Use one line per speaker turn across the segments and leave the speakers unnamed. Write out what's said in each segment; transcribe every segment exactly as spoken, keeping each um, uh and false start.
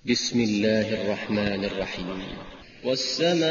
بسم الله الرحمن الرحيم.
والسماء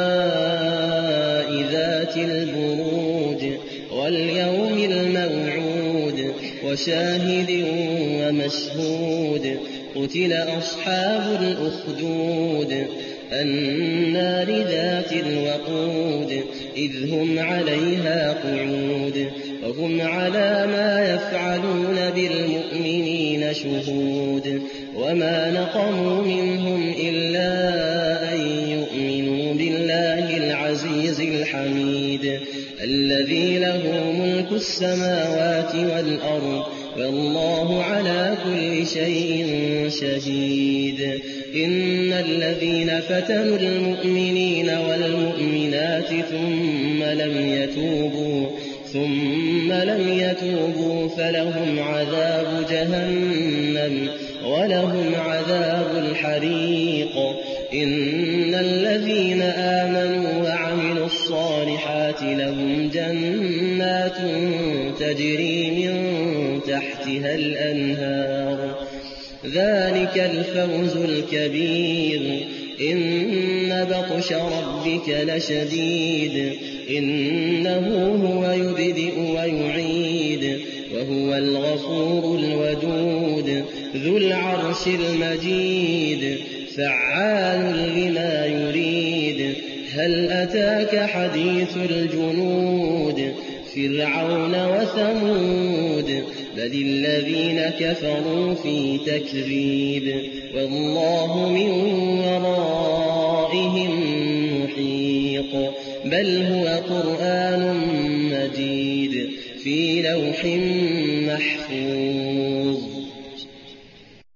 ذات البروج واليوم الموعود وشاهد ومشهود قتل أصحاب الأخدود النار ذات الوقود إذ هم عليها قعود وهم على ما يفعلون بالمؤمنين شهود وما نقموا منهم إلا أن يؤمنوا بالله العزيز الحميد الذي له ملك السماوات والأرض والله على كل شيء شهيد. إن الذين فتنوا المؤمنين والمؤمنات ثم لم يتوبوا ثم لم يتوبوا فلهم عذاب جهنم ولهم عذاب الحريق. إن الذين آمنوا وعملوا الصالحات لهم جنات تجري من تحتها الأنهار ذلك الفوز الكبير. إن بطش ربك لشديد إنه هو يبدئ ويعيد وهو الغفور الودود ذو العرش المجيد فعال لما يريد. هل أتاك حديث الجنود فرعون وثمود بل الذين كفروا في تكذيب والله من ورائهم محيط. بل هو قرآن مجيد في لوح محفوظ.